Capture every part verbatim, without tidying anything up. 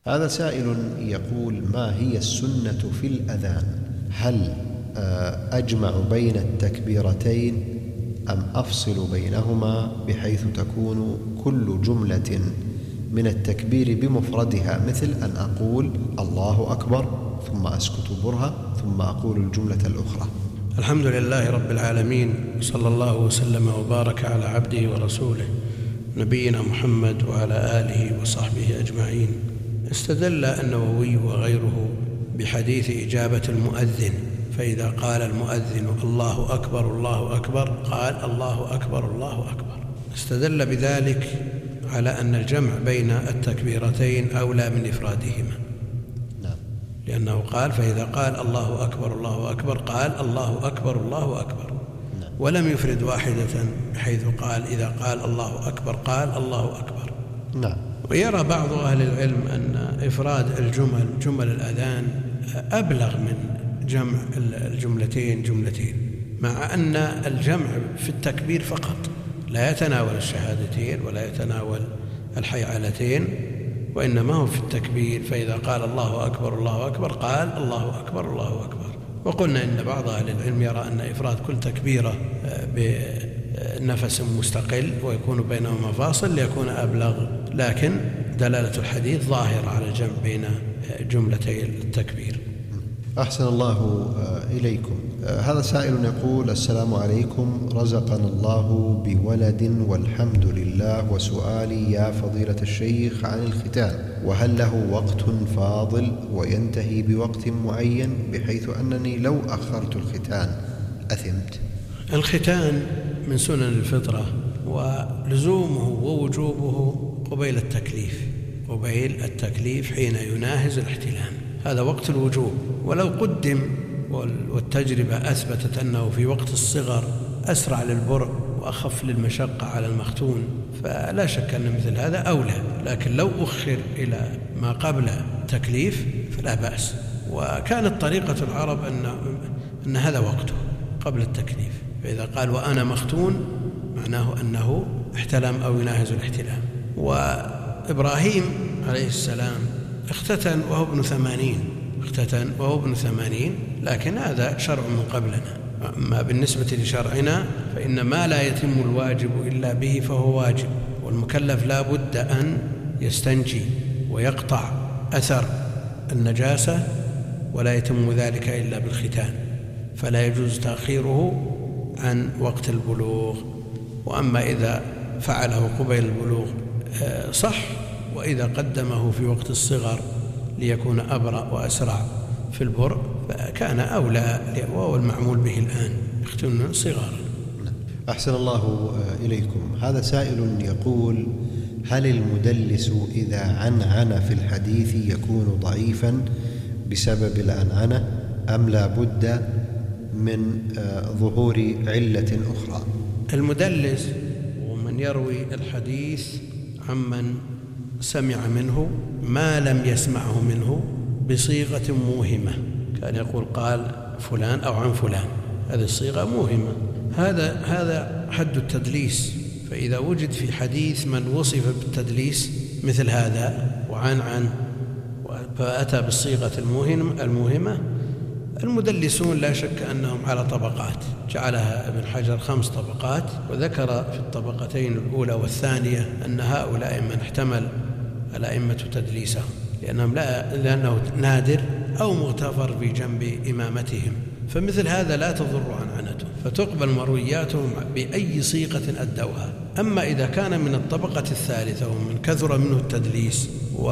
هذا سائل يقول: ما هي السنة في الأذان؟ هل أجمع بين التكبيرتين أم أفصل بينهما بحيث تكون كل جملة من التكبير بمفردها، مثل أن أقول الله أكبر ثم أسكت برهة ثم أقول الجملة الأخرى؟ الحمد لله رب العالمين، صلى الله وسلم وبارك على عبده ورسوله نبينا محمد وعلى آله وصحبه أجمعين. استدل النووي وغيره بحديث إجابة المؤذن، فإذا قال المؤذن الله أكبر الله أكبر قال الله أكبر الله أكبر. استدل بذلك على أن الجمع بين التكبيرتين أولى من إفرادهما، لأنه قال فإذا قال الله أكبر الله أكبر قال الله أكبر الله أكبر، ولم يفرد واحدة بحيث قال إذا قال الله أكبر قال الله أكبر. نعم. ويرى بعض أهل العلم أن إفراد الجمل جمل الأذان أبلغ من جمع الجملتين جملتين، مع أن الجمع في التكبير فقط لا يتناول الشهادتين ولا يتناول الحيعلتين، وإنما هو في التكبير، فإذا قال الله أكبر الله أكبر قال الله أكبر الله أكبر. وقلنا إن بعض أهل العلم يرى أن إفراد كل تكبيرة بنفس مستقل ويكون بينهما فاصل ليكون أبلغ، لكن دلالة الحديث ظاهرة على الجمع بين جملتي التكبير. أحسن الله إليكم. هذا سائل يقول: السلام عليكم، رزقنا الله بولد والحمد لله، وسؤالي يا فضيلة الشيخ عن الختان، وهل له وقت فاضل وينتهي بوقت معين بحيث أنني لو أخرت الختان أثمت؟ الختان من سنن الفطرة، ولزومه ووجوبه قبيل التكليف، قبيل التكليف حين يناهز الاحتلام، هذا وقت الوجوب. ولو قدم والتجربة أثبتت أنه في وقت الصغر أسرع للبرء وأخف للمشقة على المختون، فلا شك أن مثل هذا أولى، لكن لو أخر إلى ما قبل التكليف فلا بأس. وكانت طريقة العرب أن, أن هذا وقته قبل التكليف، فإذا قال وأنا مختون معناه أنه احتلم أو يناهز الاحتلام. وإبراهيم عليه السلام اختتن وهو ابن ثمانين اختتن وهو ابن ثمانين، لكن هذا شرع من قبلنا. أما بالنسبة لشرعنا فإن ما لا يتم الواجب إلا به فهو واجب، والمكلف لا بد أن يستنجي ويقطع أثر النجاسة، ولا يتم ذلك إلا بالختان، فلا يجوز تأخيره عن وقت البلوغ. وأما إذا فعله قبيل البلوغ صح، وإذا قدمه في وقت الصغر ليكون أبرأ وأسرع في البرء فكان أولى، وهو المعمول به الآن يختن صغارا. أحسن الله إليكم. هذا سائل يقول: هل المدلس إذا عنعن في الحديث يكون ضعيفا بسبب العنعنة، أم لا بد من ظهور علة أخرى؟ المدلس ومن يروي الحديث عمن سمع منه ما لم يسمعه منه بصيغة موهمة، كان يقول قال فلان أو عن فلان، هذه الصيغة موهمة، هذا هذا حد التدليس. فإذا وجد في حديث من وصف بالتدليس مثل هذا وعن عن فأتى بالصيغة الموهمة، المدلسون لا شك أنهم على طبقات، جعلها ابن حجر خمس طبقات، وذكر في الطبقتين الأولى والثانية أن هؤلاء من احتمل الأئمة تدليسهم لأنهم لا لأنه نادر أو مغتفر في جنب إمامتهم، فمثل هذا لا تضر عنعنته، فتقبل مروياتهم بأي صيغة أدوها. أما إذا كان من الطبقة الثالثة ومن كثر منه التدليس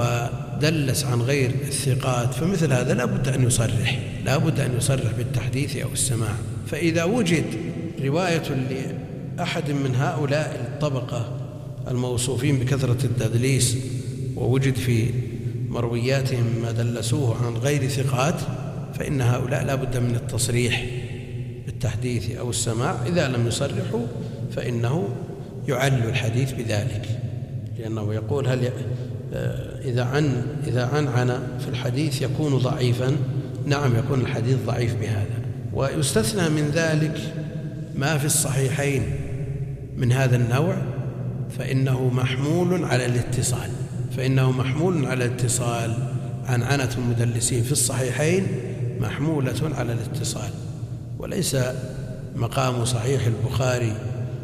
ودلس عن غير الثقات، فمثل هذا لا بد أن يصرح لا بد أن يصرح بالتحديث أو السماع. فإذا وجد رواية لأحد من هؤلاء الطبقة الموصوفين بكثرة التدليس ووجد في مروياتهم ما دلسوه عن غير ثقات، فإن هؤلاء لا بد من التصريح بالتحديث أو السماع. إذا لم يصرحوا فإنه يعل الحديث بذلك، لأنه يقول هل إذا عن إذا عنعن في الحديث يكون ضعيفا؟ نعم، يكون الحديث ضعيف بهذا. ويستثنى من ذلك ما في الصحيحين من هذا النوع، فإنه محمول على الاتصال، فإنه محمول على الاتصال. عنعنة المدلسين في الصحيحين محمولة على الاتصال، وليس مقام صحيح البخاري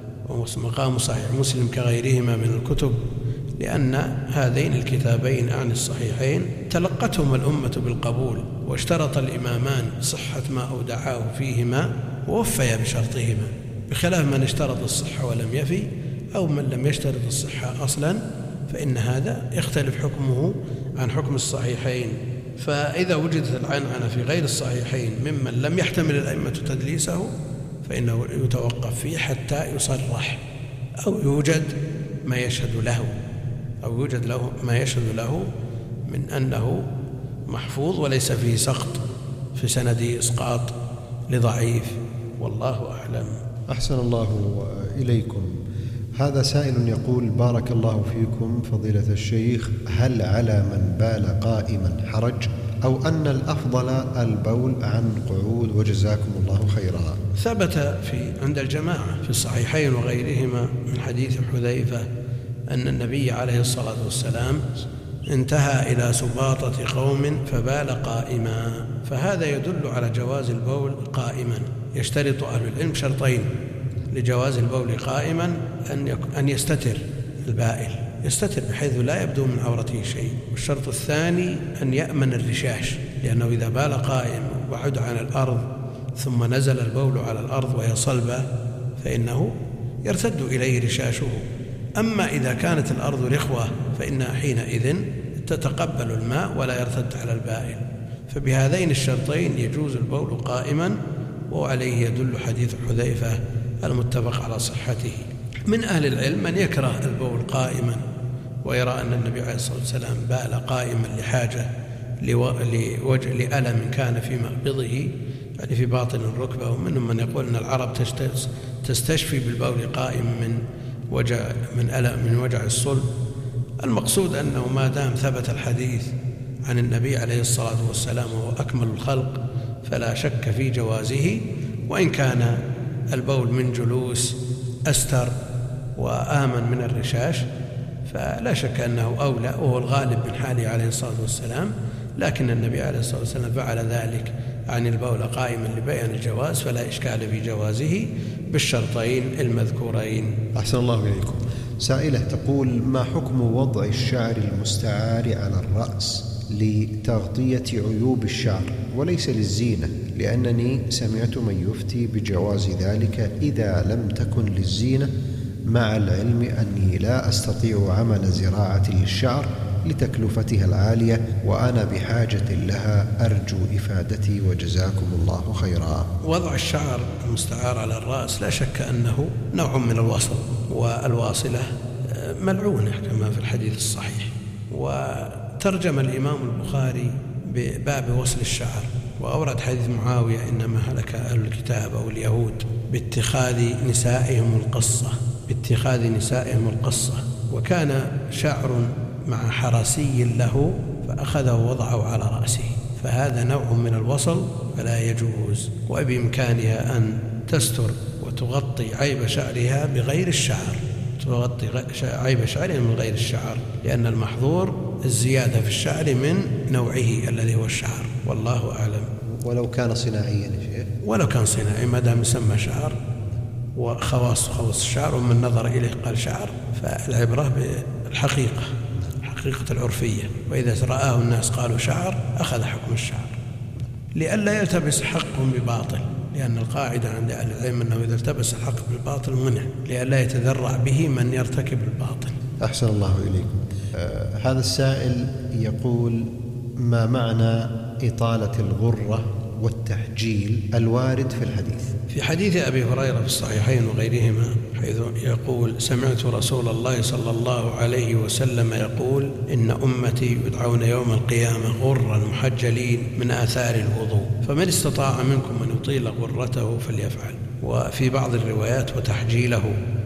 ومقام صحيح مسلم كغيرهما من الكتب، لأن هذين الكتابين عن الصحيحين تلقتهما الأمة بالقبول، واشترط الإمامان صحة ما أودعاه فيهما ووفيا بشرطهما، بخلاف من اشترط الصحة ولم يفي، أو من لم يشترط الصحة أصلا، فإن هذا يختلف حكمه عن حكم الصحيحين. فإذا وجدت العنعنة في غير الصحيحين ممن لم يحتمل الأئمة تدليسه فإنه يتوقف فيه حتى يصرح، أو يوجد ما يشهد له أو يوجد له ما يشهد له من أنه محفوظ وليس فيه سقط في سنده إسقاط لضعيف، والله أعلم. أحسن الله إليكم. هذا سائل يقول: بارك الله فيكم فضيلة الشيخ، هل على من بال قائما حرج، أو أن الأفضل البول عن قعود، وجزاكم الله خيرا؟ ثبت في عند الجماعة في الصحيحين وغيرهما من حديث حذيفة أن النبي عليه الصلاة والسلام انتهى إلى سباطة قوم فبال قائما، فهذا يدل على جواز البول قائما. يشترط أهل العلم شرطين لجواز البول قائما: أن أن يستتر البائل، يستتر بحيث لا يبدو من عورته شيء، والشرط الثاني أن يأمن الرشاش، لأنه إذا بال قائم وبعد عن الأرض ثم نزل البول على الأرض وهي صلبة فإنه يرتد إليه رشاشه. أما إذا كانت الأرض رخوة فإنها حينئذ تتقبل الماء ولا يرتد على البائل. فبهذين الشرطين يجوز البول قائما، وعليه يدل حديث حذيفة المتفق على صحته. من أهل العلم من يكره البول قائما ويرى أن النبي عليه الصلاة والسلام بال قائما لحاجة لوجه لألم كان في مقبضه، يعني في باطن الركبة. ومنهم من يقول أن العرب تستشفي بالبول قائم من وجع من ألم من وجع الصلب. المقصود أنه ما دام ثبت الحديث عن النبي عليه الصلاة والسلام وهو أكمل الخلق فلا شك في جوازه، وإن كان البول من جلوس أستر وآمن من الرشاش فلا شك أنه أولى، وهو الغالب من حاله عليه الصلاة والسلام. لكن النبي عليه الصلاة والسلام فعل ذلك عن البول قائما لبيان الجواز، فلا إشكال في جوازه بالشرطين المذكورين. أحسن الله إليكم. سائلة تقول: ما حكم وضع الشعر المستعار على الرأس لتغطية عيوب الشعر وليس للزينة؟ لأنني سمعت من يفتي بجواز ذلك إذا لم تكن للزينة، مع العلم أني لا أستطيع عمل زراعة للشعر لتكلفتها العالية وأنا بحاجة لها، أرجو إفادتي وجزاكم الله خيرا. وضع الشعر المستعار على الرأس لا شك أنه نوع من الوصل، والواصلة ملعونة كما في الحديث الصحيح. وترجم الإمام البخاري بباب وصل الشعر، وأورد حديث معاوية: إنما هلك أهل الكتاب أو اليهود باتخاذ نسائهم القصة باتخاذ نسائهم القصة وكان شعر مع حرسي له فأخذه ووضعه على رأسه، فهذا نوع من الوصل فلا يجوز. وبإمكانها أن تستر وتغطي عيب شعرها بغير الشعر تغطي عيب شعرها من غير الشعر، لأن المحظور الزيادة في الشعر من نوعه الذي هو الشعر، والله أعلم. ولو كان صناعيا شيء ولو كان صناعي ما دام يسمى شعر وخواص خواص الشعر، ومن نظر إليه قال شعر، فالعبرة بالحقيقة، حقيقة العرفية. وإذا رآه الناس قالوا شعر أخذ حكم الشعر، لئلا يلتبس حقهم بباطل، لأن القاعدة عند أهل العلم أنه إذا التبس الحق بالباطل منع، لئلا يتذرع به من يرتكب الباطل. أحسن الله إليكم. آه هذا السائل يقول: ما معنى إطالة الغرة والتحجيل الوارد في الحديث؟ في حديث أبي هريرة في الصحيحين وغيرهما حيث يقول: سمعت رسول الله صلى الله عليه وسلم يقول: إن أمتي يدعون يوم القيامة غرا محجلين من آثار الوضوء، فمن استطاع منكم أن يطيل غرته فليفعل. وفي بعض الروايات وتحجيله،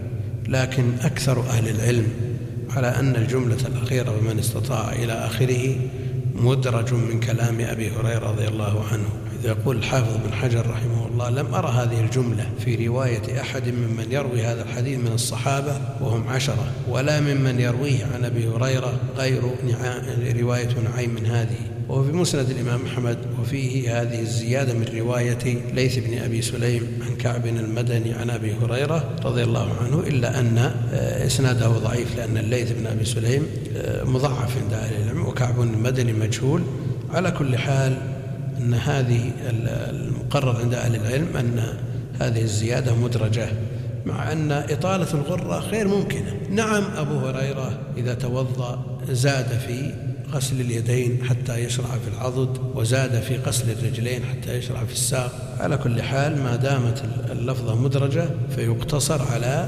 لكن أكثر أهل العلم على أن الجملة الأخيرة ومن استطاع إلى آخره مدرج من كلام أبي هريرة رضي الله عنه. يقول الحافظ بن حجر رحمه الله: لم أرى هذه الجملة في رواية أحد ممن يروي هذا الحديث من الصحابة وهم عشرة، ولا ممن يرويه عن أبي هريرة غير رواية نعيم من هذه. وهو في مسند الإمام أحمد، وفيه هذه الزيادة من رواية ليث بن أبي سليم عن كعب المدني عن أبي هريرة رضي الله عنه، إلا أن إسناده ضعيف، لأن الليث بن أبي سليم مضعف عند أهل العلم، وكعب المدني مجهول. على كل حال أن هذه المقرر عند أهل العلم أن هذه الزيادة مدرجة، مع أن إطالة الغرة غير ممكنة. نعم، أبو هريرة إذا توضأ زاد في غسل اليدين حتى يشرع في العضد، وزاد في غسل الرجلين حتى يشرع في الساق. على كل حال ما دامت اللفظة مدرجة فيقتصر على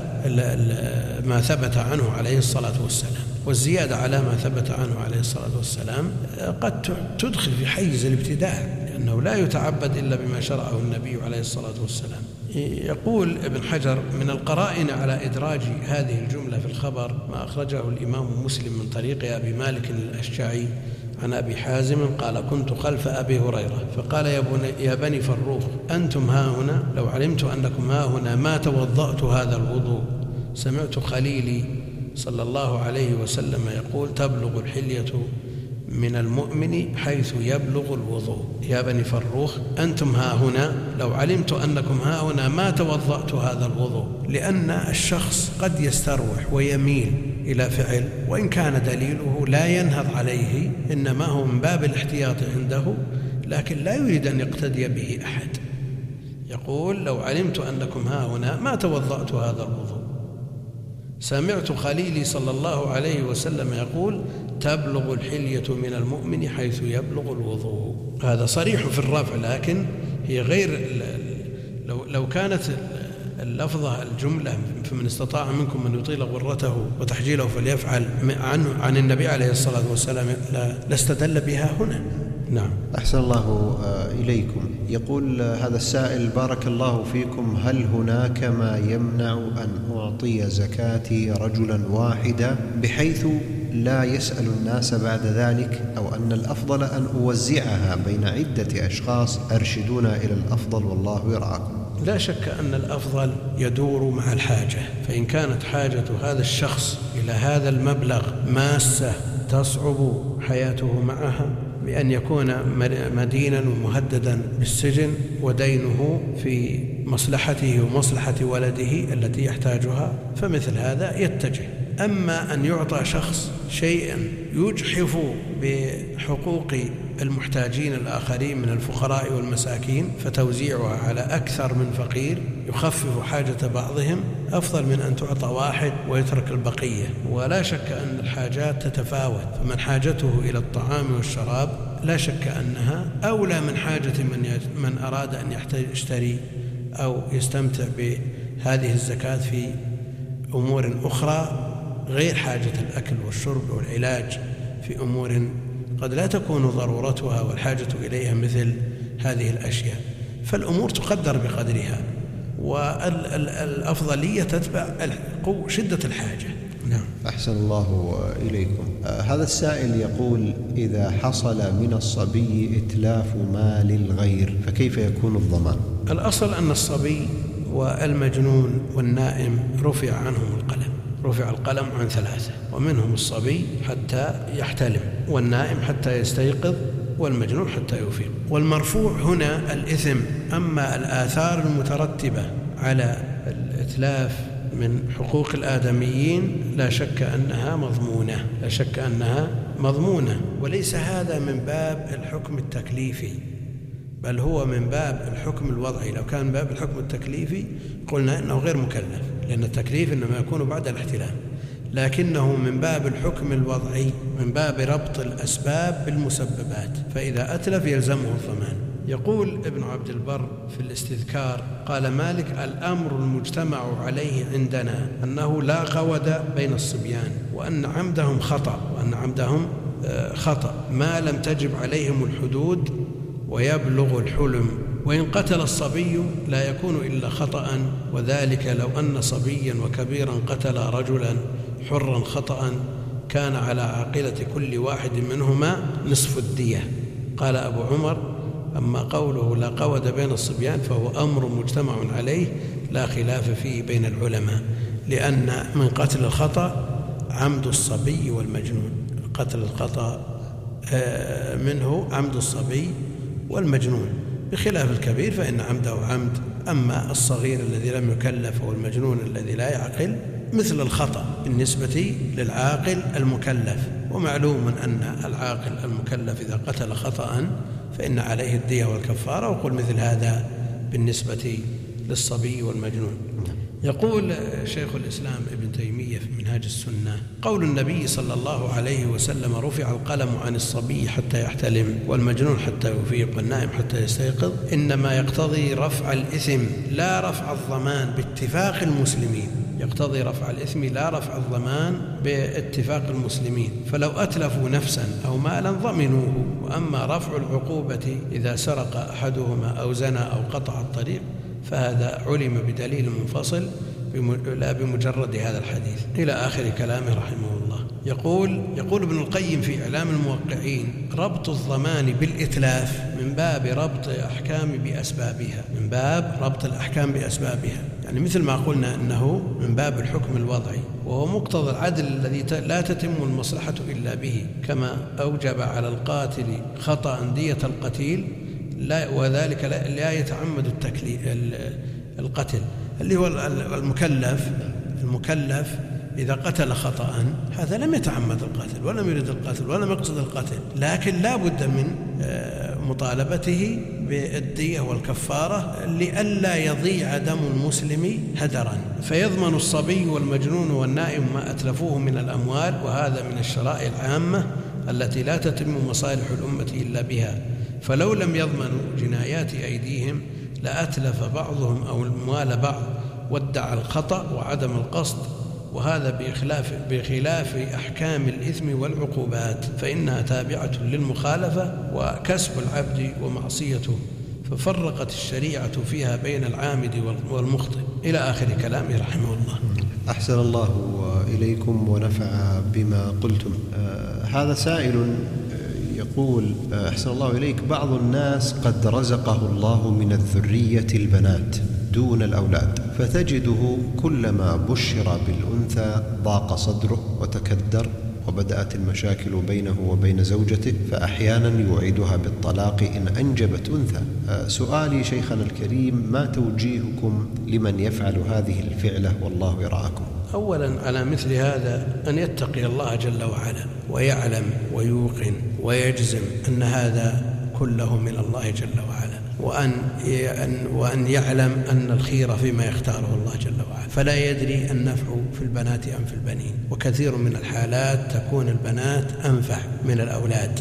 ما ثبت عنه عليه الصلاة والسلام، والزيادة على ما ثبت عنه عليه الصلاة والسلام قد تدخل في حيز الابتداع، لأنه لا يتعبد إلا بما شرعه النبي عليه الصلاة والسلام. يقول ابن حجر: من القرائن على إدراج هذه الجملة في الخبر ما أخرجه الإمام مسلم من طريق أبي مالك الأشجعي عن أبي حازم قال: كنت خلف أبي هريرة فقال: يا بني, يا بني فروخ، أنتم ها هنا، لو علمت أنكم ها هنا ما توضأت هذا الوضوء. سمعت خليلي صلى الله عليه وسلم يقول: تبلغ الحلية من المؤمن حيث يبلغ الوضوء. يا بني فروخ، أنتم ها هنا، لو علمت أنكم ها هنا ما توضأت هذا الوضوء. لأن الشخص قد يستروح ويميل إلى فعل وإن كان دليله لا ينهض عليه، إنما هو من باب الاحتياط عنده، لكن لا يريد أن يقتدي به أحد. يقول: لو علمت أنكم ها هنا ما توضأت هذا الوضوء. سمعت خليلي صلى الله عليه وسلم يقول: تبلغ الحلية من المؤمن حيث يبلغ الوضوء. هذا صريح في الرفع، لكن هي غير لو, لو كانت اللفظة الجملة فمن استطاع منكم من يطيل غرته وتحجيله فليفعل عنه عن النبي عليه الصلاة والسلام لاستدل بها هنا. نعم. أحسن الله إليكم. يقول هذا السائل: بارك الله فيكم، هل هناك ما يمنع أن أعطي زكاتي رجلا واحدا بحيث لا يسأل الناس بعد ذلك، أو أن الأفضل أن أوزعها بين عدة أشخاص؟ أرشدونا إلى الأفضل والله يرعاكم. لا شك أن الأفضل يدور مع الحاجة، فإن كانت حاجة هذا الشخص إلى هذا المبلغ ماسة تصعب حياته معها، بأن يكون مدينا ومهددا بالسجن ودينه في مصلحته ومصلحة ولده التي يحتاجها، فمثل هذا يتجه. أما أن يعطى شخص شيئا يجحف بحقوق المحتاجين الآخرين من الفقراء والمساكين فتوزيعها على أكثر من فقير يخفف حاجة بعضهم أفضل من أن تعطى واحد ويترك البقية. ولا شك أن الحاجات تتفاوت، فمن حاجته إلى الطعام والشراب لا شك أنها أولى من حاجة من من أراد أن يشتري أو يستمتع بهذه الزكاة في أمور أخرى غير حاجة الأكل والشرب والعلاج، في أمور قد لا تكون ضرورتها والحاجة إليها مثل هذه الأشياء. فالأمور تقدر بقدرها، والأفضلية تتبع شدة الحاجة. نعم. أحسن الله إليكم. آه هذا السائل يقول: إذا حصل من الصبي إتلاف مال الغير فكيف يكون الضمان؟ الأصل أن الصبي والمجنون والنائم رفع عنهم القلم، رفع القلم عن ثلاثة، ومنهم الصبي حتى يحتلم، والنائم حتى يستيقظ، والمجنون حتى يفيق. والمرفوع هنا الإثم. أما الآثار المترتبة على الإتلاف من حقوق الآدميين لا شك أنها مضمونة، لا شك أنها مضمونة، وليس هذا من باب الحكم التكليفي، بل هو من باب الحكم الوضعي. لو كان من باب الحكم التكليفي قلنا إنه غير مكلف، لأن التكليف إنما يكون بعد الاحتلام، لكنه من باب الحكم الوضعي، من باب ربط الأسباب بالمسببات، فإذا أتلف يلزمه الضمان. يقول ابن عبد البر في الاستذكار: قال مالك: الأمر المجتمع عليه عندنا أنه لا غود بين الصبيان، وأن عمدهم خطأ، وأن عمدهم خطأ ما لم تجب عليهم الحدود ويبلغ الحلم، وإن قتل الصبي لا يكون إلا خطأ، وذلك لو أن صبيا وكبيرا قتل رجلا حرا خطأ كان على عاقلة كل واحد منهما نصف الدية. قال أبو عمر: أما قوله لا قود بين الصبيان فهو أمر مجتمع عليه لا خلاف فيه بين العلماء، لأن من قتل الخطأ عمد الصبي والمجنون. قتل الخطأ منه عمد الصبي والمجنون، بخلاف الكبير فإن عمده عمد. أما الصغير الذي لم يكلف والمجنون الذي لا يعقل مثل الخطأ بالنسبة للعاقل المكلف. ومعلوم أن العاقل المكلف إذا قتل خطأ فإن عليه الدية والكفارة، وقل مثل هذا بالنسبة للصبي والمجنون. يقول شيخ الإسلام ابن تيمية في منهاج السنة: قول النبي صلى الله عليه وسلم: رفع القلم عن الصبي حتى يحتلم والمجنون حتى يفيق والنائم حتى يستيقظ، إنما يقتضي رفع الإثم لا رفع الضمان باتفاق المسلمين. يقتضي رفع الإثم لا رفع الضمان باتفاق المسلمين، فلو أتلفوا نفسا أو مالا ضمنوه. وأما رفع العقوبة إذا سرق أحدهما أو زنى أو قطع الطريق فهذا علم بدليل منفصل لا بمجرد هذا الحديث، إلى آخر كلامه رحمه الله. يقول يقول ابن القيم في إعلام الموقعين: ربط الضمان بالإتلاف من باب ربط أحكام بأسبابها، من باب ربط الأحكام بأسبابها، يعني مثل ما قلنا أنه من باب الحكم الوضعي، وهو مقتضى العدل الذي لا تتم المصلحة إلا به، كما أوجب على القاتل خطأ دية القتيل لا وذلك لا يتعمد القتل، اللي هو المكلف. المكلف إذا قتل خطأ هذا لم يتعمد القتل ولم يرد القتل ولم يقصد القتل، لكن لا بد من مطالبته بالدية والكفارة لئلا يضيع دم المسلم هدرا. فيضمن الصبي والمجنون والنائم ما أتلفوه من الأموال، وهذا من الشرائع العامة التي لا تتم مصالح الأمة إلا بها. فلو لم يضمنوا جنايات أيديهم لأتلف بعضهم أو أموال بعض وادعى الخطأ وعدم القصد، وهذا بخلاف, بخلاف أحكام الإثم والعقوبات، فإنها تابعة للمخالفة وكسب العبد ومعصيته، ففرقت الشريعة فيها بين العامد والمخطئ، إلى آخر كلامه رحمه الله. أحسن الله إليكم ونفع بما قلتم. آه هذا سائل يقول: أحسن الله إليك، بعض الناس قد رزقه الله من الذرية البنات دون الأولاد، فتجده كلما بشر بالأنثى ضاق صدره وتكدر، وبدأت المشاكل بينه وبين زوجته، فأحيانا يوعدها بالطلاق إن أنجبت أنثى. سؤالي شيخنا الكريم: ما توجيهكم لمن يفعل هذه الفعلة والله يرعاكم؟ أولا على مثل هذا أن يتقي الله جل وعلا ويعلم ويوقن ويجزم أن هذا كله من الله جل وعلا، وأن وأن يعلم أن الخير فيما يختاره الله جل وعلا، فلا يدري النفع في البنات أم في البنين، وكثير من الحالات تكون البنات أنفع من الأولاد.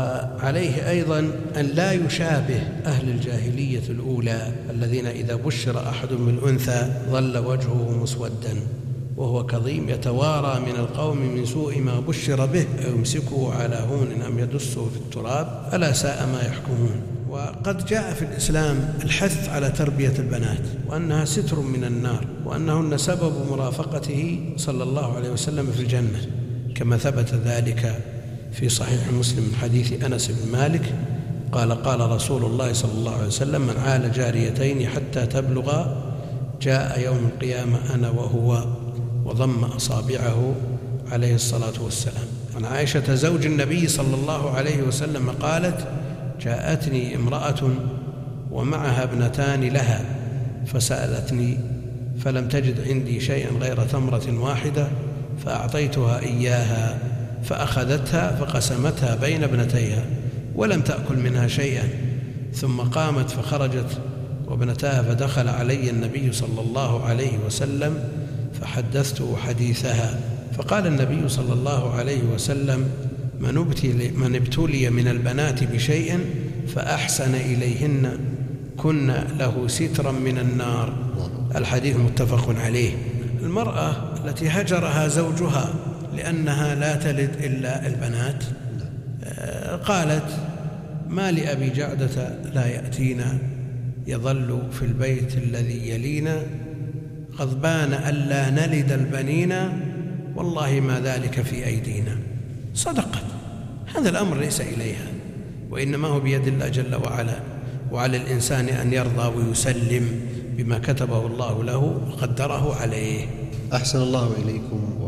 وعليه أيضا أن لا يشابه أهل الجاهلية الأولى الذين إذا بشر أحد بالأنثى ظل وجهه مسودا وهو كظيم يتوارى من القوم من سوء ما بشر به، يمسكه على هون أم يدسه في التراب، ألا ساء ما يحكمون. وقد جاء في الإسلام الحث على تربية البنات، وأنها ستر من النار، وأنهن سبب مرافقته صلى الله عليه وسلم في الجنة، كما ثبت ذلك في صحيح مسلم من حديث أنس بن مالك قال: قال رسول الله صلى الله عليه وسلم: من عال جاريتين حتى تبلغا جاء يوم القيامة أنا وهو، وضم أصابعه عليه الصلاة والسلام. عن عائشة زوج النبي صلى الله عليه وسلم قالت: جاءتني امرأة ومعها ابنتان لها فسألتني فلم تجد عندي شيئا غير تمرة واحدة فأعطيتها إياها، فأخذتها فقسمتها بين ابنتيها ولم تأكل منها شيئا، ثم قامت فخرجت وابنتها، فدخل علي النبي صلى الله عليه وسلم فحدثته حديثها، فقال النبي صلى الله عليه وسلم: من ابتلي, من ابتلي من البنات بشيء فأحسن إليهن كن له سترا من النار. الحديث متفق عليه. المرأة التي هجرها زوجها لأنها لا تلد إلا البنات قالت: ما لأبي جعدة لا يأتينا، يظل في البيت الذي يلينا، غضبان ألا نلد البنين والله ما ذلك في أيدينا، صدقت. هذا الأمر ليس إليها، وإنما هو بيد الله جل وعلا، وعلى الإنسان أن يرضى ويسلم بما كتبه الله له وقدره عليه. أحسن الله إليكم.